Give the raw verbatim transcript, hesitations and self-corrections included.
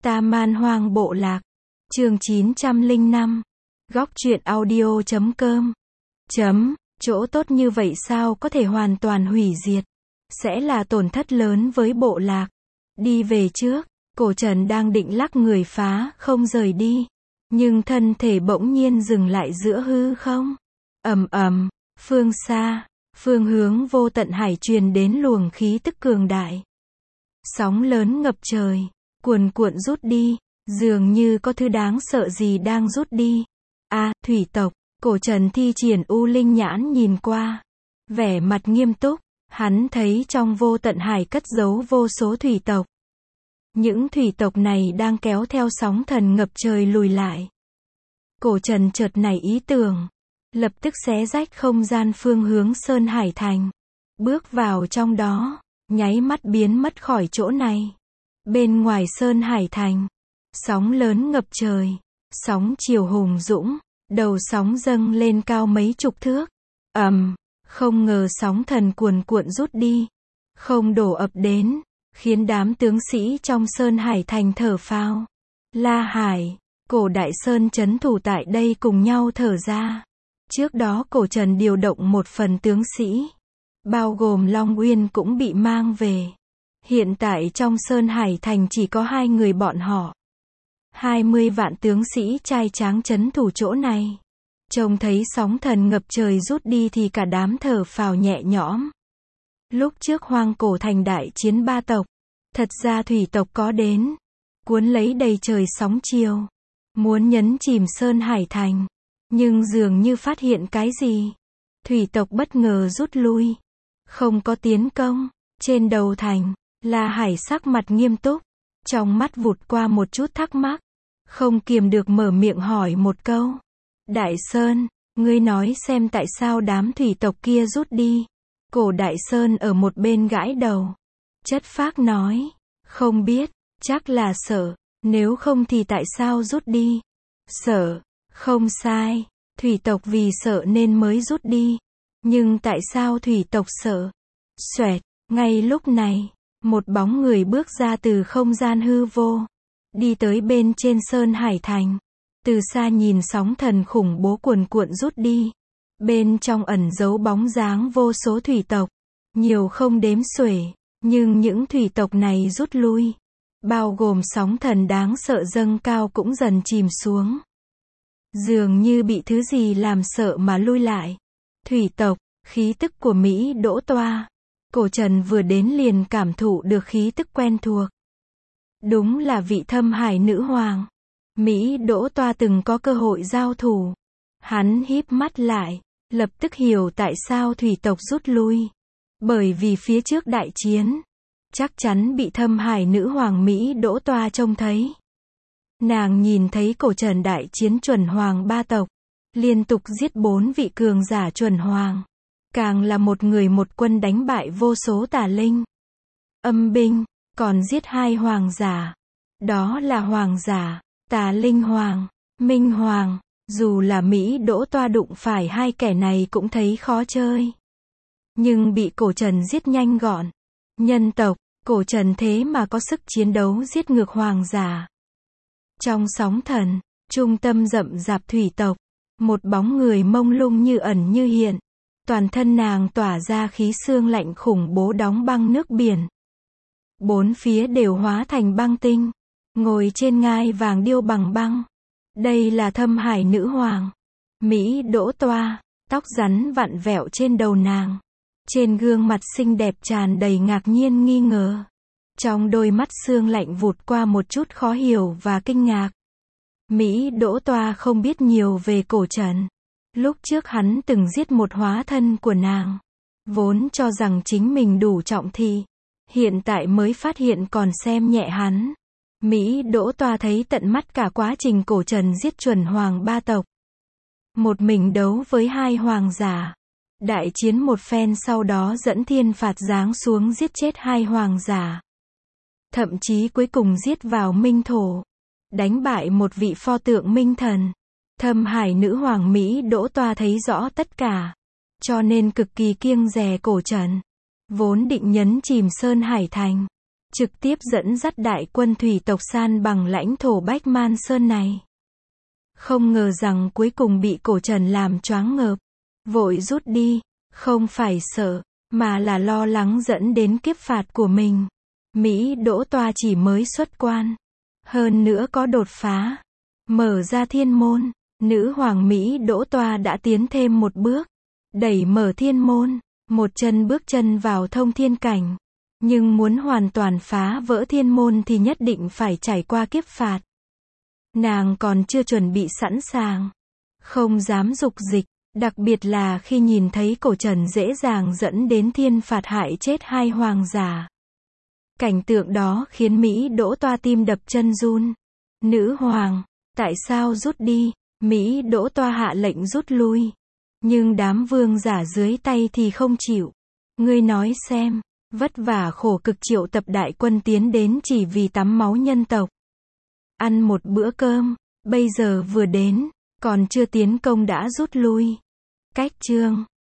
Ta Man Hoang Bộ Lạc. Chương chín trăm lẻ năm. Góc truyện audio chấm com. Chấm, chỗ tốt như vậy sao có thể hoàn toàn hủy diệt? Sẽ là tổn thất lớn với bộ lạc. Đi về trước, Cổ Trần đang định lắc người phá không rời đi. Nhưng thân thể bỗng nhiên dừng lại giữa hư không. Ầm ầm, phương xa, phương hướng vô tận hải truyền đến luồng khí tức cường đại. Sóng lớn ngập trời, cuồn cuộn rút đi, dường như có thứ đáng sợ gì đang rút đi. A, thủy tộc. Cổ Trần thi triển U Linh nhãn nhìn qua, vẻ mặt nghiêm túc, hắn thấy trong vô tận hải cất giấu vô số thủy tộc. Những thủy tộc này đang kéo theo sóng thần ngập trời lùi lại. Cổ Trần chợt nảy ý tưởng, lập tức xé rách không gian phương hướng Sơn Hải Thành, bước vào trong đó, nháy mắt biến mất khỏi chỗ này. Bên ngoài Sơn Hải Thành, sóng lớn ngập trời, sóng chiều hùng dũng, đầu sóng dâng lên cao mấy chục thước. Ầm, um, không ngờ sóng thần cuồn cuộn rút đi, không đổ ập đến, khiến đám tướng sĩ trong Sơn Hải Thành thở phào. La Hải, Cổ Đại Sơn trấn thủ tại đây cùng nhau thở ra. Trước đó Cổ Trần điều động một phần tướng sĩ, bao gồm Long Uyên cũng bị mang về. Hiện tại trong Sơn Hải Thành chỉ có hai người bọn họ. hai mươi vạn tướng sĩ trai tráng trấn thủ chỗ này. Trông thấy sóng thần ngập trời rút đi thì cả đám thở phào nhẹ nhõm. Lúc trước Hoang Cổ Thành đại chiến ba tộc, thật ra thủy tộc có đến, cuốn lấy đầy trời sóng chiều, muốn nhấn chìm Sơn Hải Thành, nhưng dường như phát hiện cái gì. Thủy tộc bất ngờ rút lui, không có tiến công. Trên đầu thành, La Hải sắc mặt nghiêm túc, trong mắt vụt qua một chút thắc mắc, không kiềm được mở miệng hỏi một câu. Đại Sơn, ngươi nói xem tại sao đám thủy tộc kia rút đi. Cổ Đại Sơn ở một bên gãi đầu, chất phác nói, không biết, chắc là sợ, nếu không thì tại sao rút đi? Sợ, không sai, thủy tộc vì sợ nên mới rút đi. Nhưng tại sao thủy tộc sợ? Xoẹt, ngay lúc này, một bóng người bước ra từ không gian hư vô, đi tới bên trên Sơn Hải Thành. Từ xa nhìn sóng thần khủng bố cuồn cuộn rút đi, bên trong ẩn giấu bóng dáng vô số thủy tộc, nhiều không đếm xuể, nhưng những thủy tộc này rút lui, bao gồm sóng thần đáng sợ dâng cao cũng dần chìm xuống. Dường như bị thứ gì làm sợ mà lui lại. Thủy tộc, khí tức của Mỹ Đỗ Toa. Cổ Trần vừa đến liền cảm thụ được khí tức quen thuộc. Đúng là vị Thâm Hải nữ hoàng. Mỹ Đỗ Toa từng có cơ hội giao thủ. Hắn híp mắt lại, lập tức hiểu tại sao thủy tộc rút lui. Bởi vì phía trước đại chiến, chắc chắn bị Thâm Hải nữ hoàng Mỹ Đỗ Toa trông thấy. Nàng nhìn thấy Cổ Trần đại chiến chuẩn hoàng ba tộc, liên tục giết bốn vị cường giả chuẩn hoàng. Càng là một người một quân đánh bại vô số tà linh, âm binh, còn giết hai hoàng giả. Đó là hoàng giả, Tà Linh Hoàng, Minh Hoàng. Dù là Mỹ Đỗ Toa đụng phải hai kẻ này cũng thấy khó chơi. Nhưng bị Cổ Trần giết nhanh gọn. Nhân tộc, Cổ Trần thế mà có sức chiến đấu giết ngược hoàng giả. Trong sóng thần, trung tâm rậm rạp thủy tộc, một bóng người mông lung như ẩn như hiện. Toàn thân nàng tỏa ra khí xương lạnh khủng bố đóng băng nước biển. Bốn phía đều hóa thành băng tinh, ngồi trên ngai vàng điêu bằng băng. Đây là Thâm Hải nữ hoàng, Mỹ Đỗ Toa, tóc rắn vặn vẹo trên đầu nàng. Trên gương mặt xinh đẹp tràn đầy ngạc nhiên nghi ngờ. Trong đôi mắt xương lạnh vụt qua một chút khó hiểu và kinh ngạc. Mỹ Đỗ Toa không biết nhiều về Cổ Trần. Lúc trước hắn từng giết một hóa thân của nàng, vốn cho rằng chính mình đủ trọng thị, hiện tại mới phát hiện còn xem nhẹ hắn. Mỹ Đỗ Toa thấy tận mắt cả quá trình Cổ Trần giết chuẩn hoàng ba tộc, một mình đấu với hai hoàng giả, đại chiến một phen sau đó dẫn thiên phạt giáng xuống giết chết hai hoàng giả, thậm chí cuối cùng giết vào minh thổ, đánh bại một vị pho tượng minh thần. Thâm Hải nữ hoàng Mỹ Đỗ Toa thấy rõ tất cả, cho nên cực kỳ kiêng dè Cổ Trần, vốn định nhấn chìm Sơn Hải Thành. trực tiếp dẫn dắt đại quân thủy tộc san bằng lãnh thổ Bách Man Sơn này. Không ngờ rằng cuối cùng bị cổ Trần làm choáng ngợp, vội rút đi, không phải sợ, mà là lo lắng dẫn đến kiếp phạt của mình. Mỹ Đỗ Toa chỉ mới xuất quan, hơn nữa có đột phá, mở ra thiên môn, nữ hoàng Mỹ Đỗ Toa đã tiến thêm một bước, đẩy mở thiên môn, một chân bước chân vào thông thiên cảnh. Nhưng muốn hoàn toàn phá vỡ thiên môn thì nhất định phải trải qua kiếp phạt. Nàng còn chưa chuẩn bị sẵn sàng, không dám dục dịch, đặc biệt là khi nhìn thấy cổ Trần dễ dàng dẫn đến thiên phạt hại chết hai hoàng giả. Cảnh tượng đó khiến Mỹ Đỗ Toa tim đập chân run. Nữ hoàng, tại sao rút đi? Mỹ Đỗ Toa hạ lệnh rút lui. Nhưng đám vương giả dưới tay thì không chịu. Ngươi nói xem, vất vả khổ cực triệu tập đại quân tiến đến chỉ vì tắm máu nhân tộc. Ăn một bữa cơm, bây giờ vừa đến, còn chưa tiến công đã rút lui. Cách chương